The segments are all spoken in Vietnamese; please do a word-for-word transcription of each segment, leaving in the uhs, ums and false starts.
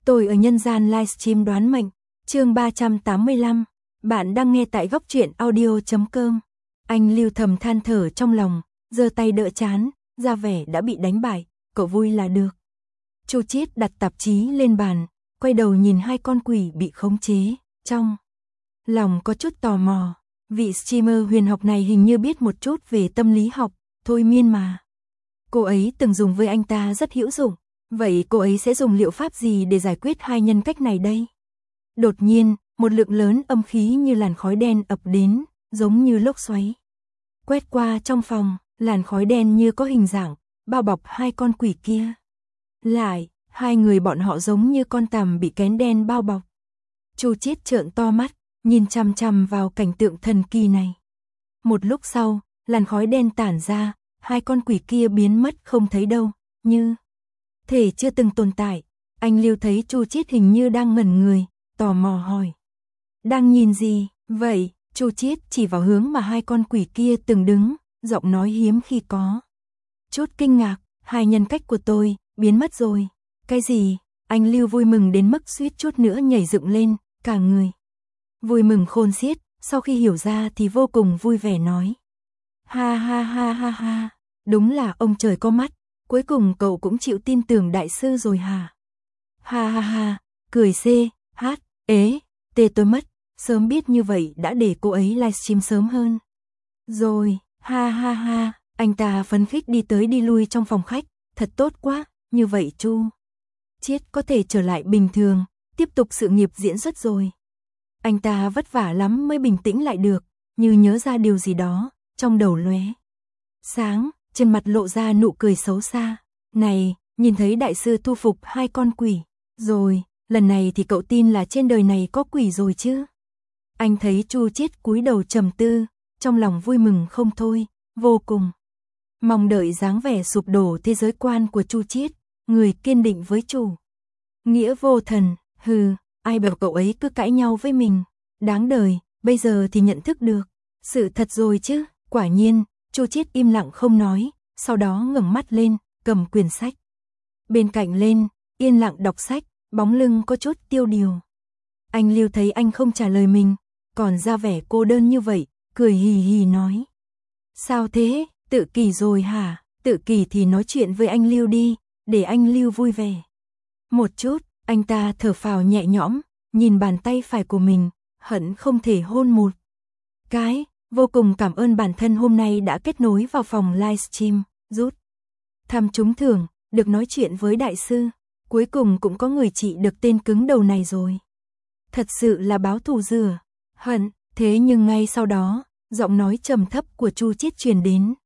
Tôi ở nhân gian livestream đoán mệnh, chương ba trăm tám mươi lăm, bạn đang nghe tại góc truyện audio chấm com. Anh Lưu thầm than thở trong lòng, giơ tay đỡ trán, ra vẻ đã bị đánh bại, cậu vui là được. Chu Chiết đặt tạp chí lên bàn, quay đầu nhìn hai con quỷ bị khống chế, trong lòng có chút tò mò, vị streamer huyền học này hình như biết một chút về tâm lý học, thôi miên mà. Cô ấy từng dùng với anh ta rất hữu dụng, vậy cô ấy sẽ dùng liệu pháp gì để giải quyết hai nhân cách này đây? Đột nhiên, một lượng lớn âm khí như làn khói đen ập đến, giống như lốc xoáy. Quét qua trong phòng, làn khói đen như có hình dạng, bao bọc hai con quỷ kia. Lại, hai người bọn họ giống như con tằm bị kén đen bao bọc. Chu Chiết trợn to mắt, nhìn chằm chằm vào cảnh tượng thần kỳ này. Một lúc sau, làn khói đen tản ra, hai con quỷ kia biến mất không thấy đâu, như thể chưa từng tồn tại. Anh Lưu thấy Chu Chiết hình như đang ngẩn người, tò mò hỏi. Đang nhìn gì? Vậy, Chu Chiết chỉ vào hướng mà hai con quỷ kia từng đứng, giọng nói hiếm khi có chút kinh ngạc, hai nhân cách của tôi, biến mất rồi. Cái gì? Anh Lưu vui mừng đến mức suýt chút nữa nhảy dựng lên, cả người vui mừng khôn xiết, sau khi hiểu ra thì vô cùng vui vẻ nói. Ha ha ha ha ha, đúng là ông trời có mắt, cuối cùng cậu cũng chịu tin tưởng đại sư rồi hả? Ha ha ha, cười c, hát, ế, tê tôi mất, sớm biết như vậy đã để cô ấy livestream sớm hơn. Rồi, ha ha ha, anh ta phấn khích đi tới đi lui trong phòng khách, thật tốt quá, như vậy Chu Chiết có thể trở lại bình thường, tiếp tục sự nghiệp diễn xuất rồi. Anh ta vất vả lắm mới bình tĩnh lại được, như nhớ ra điều gì đó, trong đầu lóe sáng, trên mặt lộ ra nụ cười xấu xa. Này, nhìn thấy đại sư thu phục hai con quỷ, rồi, lần này thì cậu tin là trên đời này có quỷ rồi chứ? Anh thấy Chu Chiết cúi đầu trầm tư, trong lòng vui mừng không thôi, vô cùng mong đợi dáng vẻ sụp đổ thế giới quan của Chu Chiết, người kiên định với chủ nghĩa vô thần. Hừ, ai bảo cậu ấy cứ cãi nhau với mình, đáng đời, bây giờ thì nhận thức được sự thật rồi chứ. Quả nhiên, Chu Chiết im lặng không nói, sau đó ngẩng mắt lên, cầm quyển sách bên cạnh lên, yên lặng đọc sách, bóng lưng có chút tiêu điều. Anh Lưu thấy anh không trả lời mình, còn ra vẻ cô đơn như vậy, cười hì hì nói. Sao thế, tự kỷ rồi hả? Tự kỷ thì nói chuyện với anh Lưu đi, để anh Lưu vui vẻ một chút. Anh ta thở phào nhẹ nhõm, nhìn bàn tay phải của mình, hận không thể hôn một cái. Vô cùng cảm ơn bản thân hôm nay đã kết nối vào phòng livestream, rút thăm trúng thưởng, được nói chuyện với đại sư. Cuối cùng cũng có người trị được tên cứng đầu này rồi. Thật sự là báo thù rửa hận. Thế nhưng ngay sau đó, giọng nói trầm thấp của Chu Chiết truyền đến.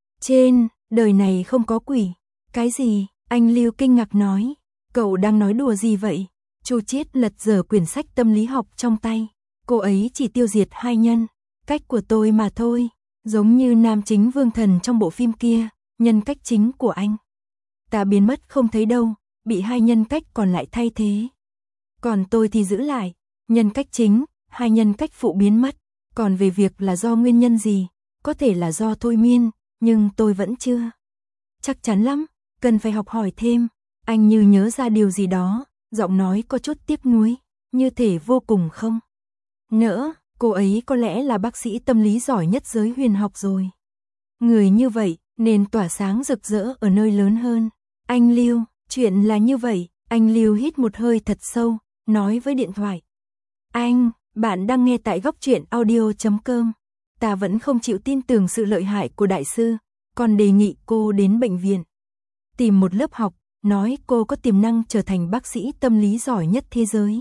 Trên đời này không có quỷ. Cái gì? Anh Lưu kinh ngạc nói. Cậu đang nói đùa gì vậy? Chu Chiết lật dở quyển sách tâm lý học trong tay. Cô ấy chỉ tiêu diệt hai nhân cách của tôi mà thôi, giống như nam chính Vương Thần trong bộ phim kia, nhân cách chính của anh ta biến mất không thấy đâu, bị hai nhân cách còn lại thay thế. Còn tôi thì giữ lại nhân cách chính, hai nhân cách phụ biến mất. Còn về việc là do nguyên nhân gì, có thể là do thôi miên, nhưng tôi vẫn chưa chắc chắn lắm, cần phải học hỏi thêm. Anh như nhớ ra điều gì đó, giọng nói có chút tiếc nuối, như thể vô cùng không nỡ. Cô ấy có lẽ là bác sĩ tâm lý giỏi nhất giới huyền học rồi. Người như vậy nên tỏa sáng rực rỡ ở nơi lớn hơn. Anh Lưu, chuyện là như vậy. Anh Lưu hít một hơi thật sâu, nói với điện thoại. Anh, bạn đang nghe tại góc truyện audio chấm com. Ta vẫn không chịu tin tưởng sự lợi hại của đại sư, còn đề nghị cô đến bệnh viện tìm một lớp học, nói cô có tiềm năng trở thành bác sĩ tâm lý giỏi nhất thế giới.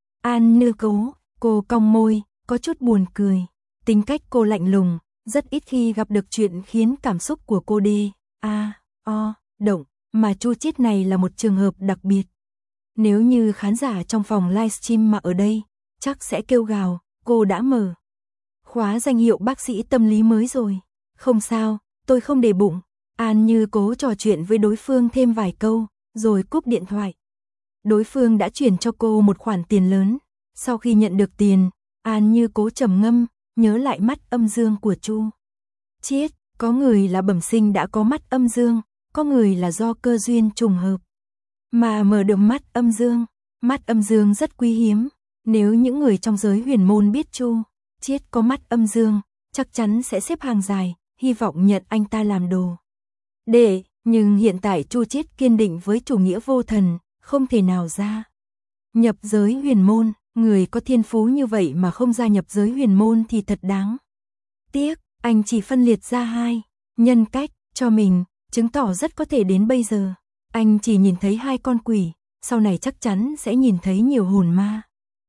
An Nư Cố, cô cong môi, có chút buồn cười. Tính cách cô lạnh lùng, rất ít khi gặp được chuyện khiến cảm xúc của cô đê, a, o, động, mà Chu Chiết này là một trường hợp đặc biệt. Nếu như khán giả trong phòng livestream mà ở đây, chắc sẽ kêu gào, cô đã mở khóa danh hiệu bác sĩ tâm lý mới rồi. Không sao, tôi không để bụng. An Như Cố trò chuyện với đối phương thêm vài câu, rồi cúp điện thoại. Đối phương đã chuyển cho cô một khoản tiền lớn. Sau khi nhận được tiền, An Như Cố trầm ngâm, nhớ lại mắt âm dương của Chu Chiết. Có người là bẩm sinh đã có mắt âm dương, có người là do cơ duyên trùng hợp mà mở được mắt âm dương. Mắt âm dương rất quý hiếm, nếu những người trong giới huyền môn biết Chu Chiết có mắt âm dương, chắc chắn sẽ xếp hàng dài, hy vọng nhận anh ta làm đồ đệ, nhưng hiện tại Chu Chiết kiên định với chủ nghĩa vô thần, không thể nào ra nhập giới huyền môn, người có thiên phú như vậy mà không gia nhập giới huyền môn thì thật đáng tiếc. Anh chỉ phân liệt ra hai nhân cách cho mình, chứng tỏ rất có thể đến bây giờ anh chỉ nhìn thấy hai con quỷ, sau này chắc chắn sẽ nhìn thấy nhiều hồn ma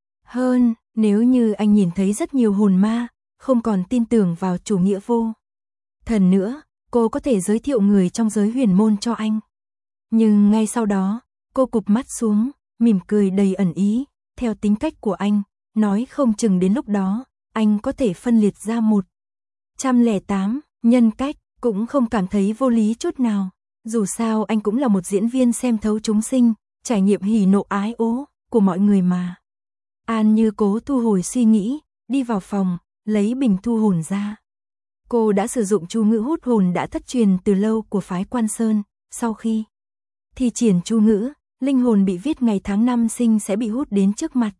hơn. Nếu như anh nhìn thấy rất nhiều hồn ma, không còn tin tưởng vào chủ nghĩa vô thần nữa, cô có thể giới thiệu người trong giới huyền môn cho anh. Nhưng ngay sau đó, cô cụp mắt xuống, mỉm cười đầy ẩn ý, theo tính cách của anh, nói không chừng đến lúc đó, anh có thể phân liệt ra một trăm lẻ tám nhân cách, cũng không cảm thấy vô lý chút nào. Dù sao anh cũng là một diễn viên xem thấu chúng sinh, trải nghiệm hỉ nộ ái ố của mọi người mà. An Như cố thu hồi suy nghĩ, đi vào phòng, lấy bình thu hồn ra. Cô đã sử dụng chú ngữ hút hồn đã thất truyền từ lâu của phái Quan Sơn, sau khi thi triển chú ngữ, linh hồn bị viết ngày tháng năm sinh sẽ bị hút đến trước mặt.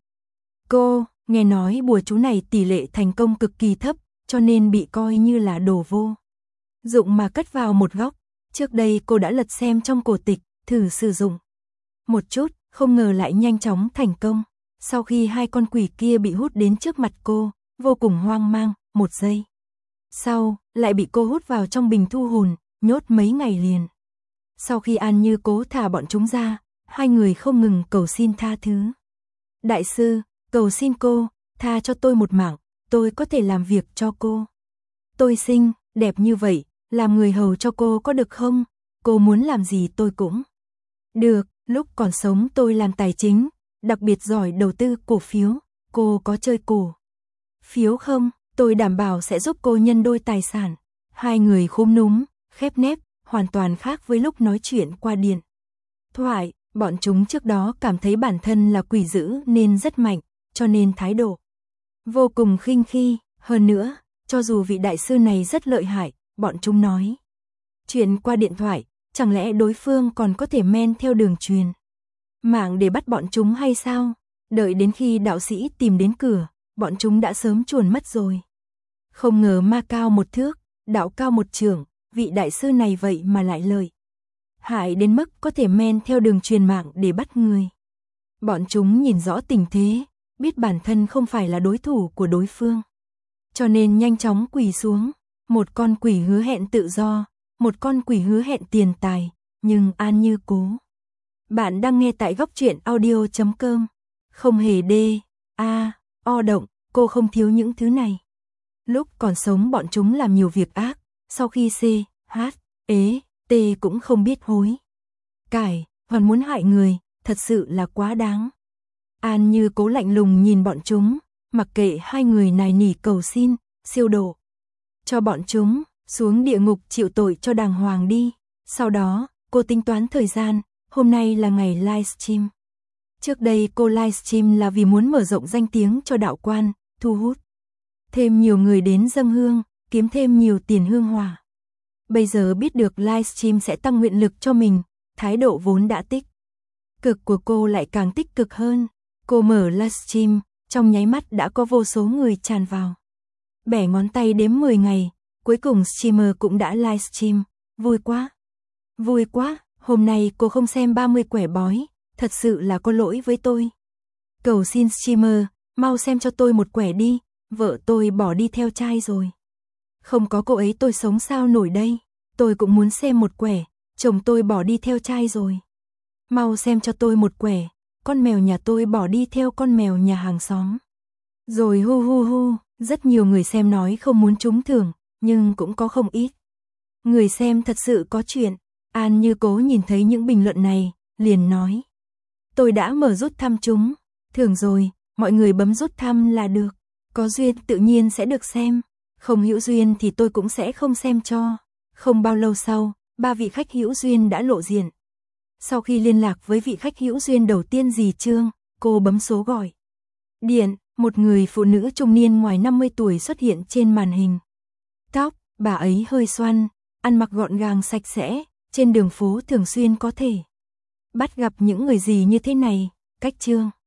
Cô nghe nói bùa chú này tỷ lệ thành công cực kỳ thấp, cho nên bị coi như là đồ vô dụng mà cất vào một góc. Trước đây cô đã lật xem trong cổ tịch, thử sử dụng một chút, không ngờ lại nhanh chóng thành công. Sau khi hai con quỷ kia bị hút đến trước mặt cô, vô cùng hoang mang, một giây sau, lại bị cô hút vào trong bình thu hồn, nhốt mấy ngày liền. Sau khi An Như cố thả bọn chúng ra, hai người không ngừng cầu xin tha thứ. Đại sư, cầu xin cô, tha cho tôi một mạng, tôi có thể làm việc cho cô. Tôi xinh, đẹp như vậy, làm người hầu cho cô có được không? Cô muốn làm gì tôi cũng được, lúc còn sống tôi làm tài chính, đặc biệt giỏi đầu tư cổ phiếu, cô có chơi cổ phiếu không? Tôi đảm bảo sẽ giúp cô nhân đôi tài sản. Hai người khúm núm, khép nép, hoàn toàn khác với lúc nói chuyện qua điện thoại. Bọn chúng trước đó cảm thấy bản thân là quỷ dữ nên rất mạnh, cho nên thái độ vô cùng khinh khi. Hơn nữa, cho dù vị đại sư này rất lợi hại, bọn chúng nói chuyện qua điện thoại, chẳng lẽ đối phương còn có thể men theo đường truyền mạng để bắt bọn chúng hay sao? Đợi đến khi đạo sĩ tìm đến cửa, bọn chúng đã sớm chuồn mất rồi. Không ngờ ma cao một thước, đạo cao một trượng, vị đại sư này vậy mà lại lợi hại đến mức có thể men theo đường truyền mạng để bắt người. Bọn chúng nhìn rõ tình thế, biết bản thân không phải là đối thủ của đối phương, cho nên nhanh chóng quỳ xuống. Một con quỷ hứa hẹn tự do, một con quỷ hứa hẹn tiền tài, nhưng An Như cố. Bạn đang nghe tại góc truyện audio chấm com. Không hề đê, a, o động, cô không thiếu những thứ này. Lúc còn sống bọn chúng làm nhiều việc ác, sau khi c, h, ế, t cũng không biết hối cải, còn muốn hại người, thật sự là quá đáng. An Như cố lạnh lùng nhìn bọn chúng, mặc kệ hai người nài nỉ cầu xin, siêu độ cho bọn chúng, xuống địa ngục chịu tội cho đàng hoàng đi. Sau đó, cô tính toán thời gian, hôm nay là ngày livestream. Trước đây cô livestream là vì muốn mở rộng danh tiếng cho đạo quan, thu hút thêm nhiều người đến dâng hương, kiếm thêm nhiều tiền hương hỏa. Bây giờ biết được livestream sẽ tăng nguyện lực cho mình, thái độ vốn đã tích cực của cô lại càng tích cực hơn. Cô mở livestream, trong nháy mắt đã có vô số người tràn vào. Bẻ ngón tay đếm mười ngày, cuối cùng streamer cũng đã livestream, vui quá. Vui quá, hôm nay cô không xem ba mươi quẻ bói, thật sự là có lỗi với tôi. Cầu xin streamer, mau xem cho tôi một quẻ đi, vợ tôi bỏ đi theo trai rồi. Không có cô ấy tôi sống sao nổi đây, tôi cũng muốn xem một quẻ, chồng tôi bỏ đi theo trai rồi. Mau xem cho tôi một quẻ, con mèo nhà tôi bỏ đi theo con mèo nhà hàng xóm. Rồi hu hu hu, rất nhiều người xem nói không muốn trúng thưởng, nhưng cũng có không ít người xem thật sự có chuyện. An Như cố nhìn thấy những bình luận này, liền nói. Tôi đã mở rút thăm chúng, thưởng rồi, mọi người bấm rút thăm là được. Có duyên tự nhiên sẽ được xem, không hữu duyên thì tôi cũng sẽ không xem cho. Không bao lâu sau, ba vị khách hữu duyên đã lộ diện. Sau khi liên lạc với vị khách hữu duyên đầu tiên dì Trương, cô bấm số gọi điện, một người phụ nữ trung niên ngoài năm mươi tuổi xuất hiện trên màn hình. Tóc, bà ấy hơi xoăn, ăn mặc gọn gàng sạch sẽ, trên đường phố thường xuyên có thể bắt gặp những người gì như thế này. Cách chương